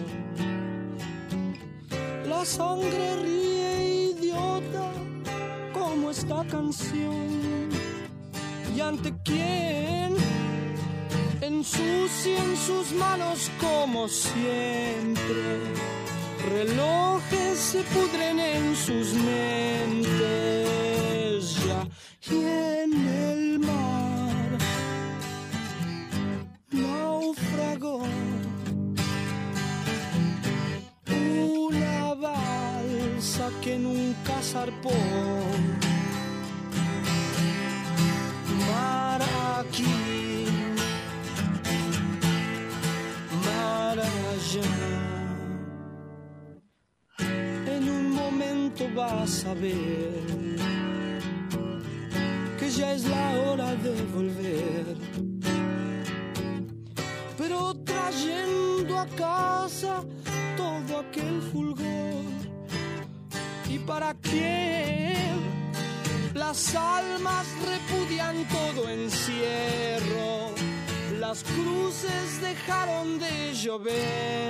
La sangre ríe idiota como esta canción. ¿Y ante quién? Ensucian sus manos como siempre. Relojes se pudren en sus mentes ya. Y en el mar naufragó una balsa que nunca zarpó. Mar aquí, mar allá. En un momento vas a ver que ya es la hora de volver, pero trayendo a casa todo aquel fulgor. ¿Y para quién? Las almas repudian todo encierro, las cruces dejaron de llover.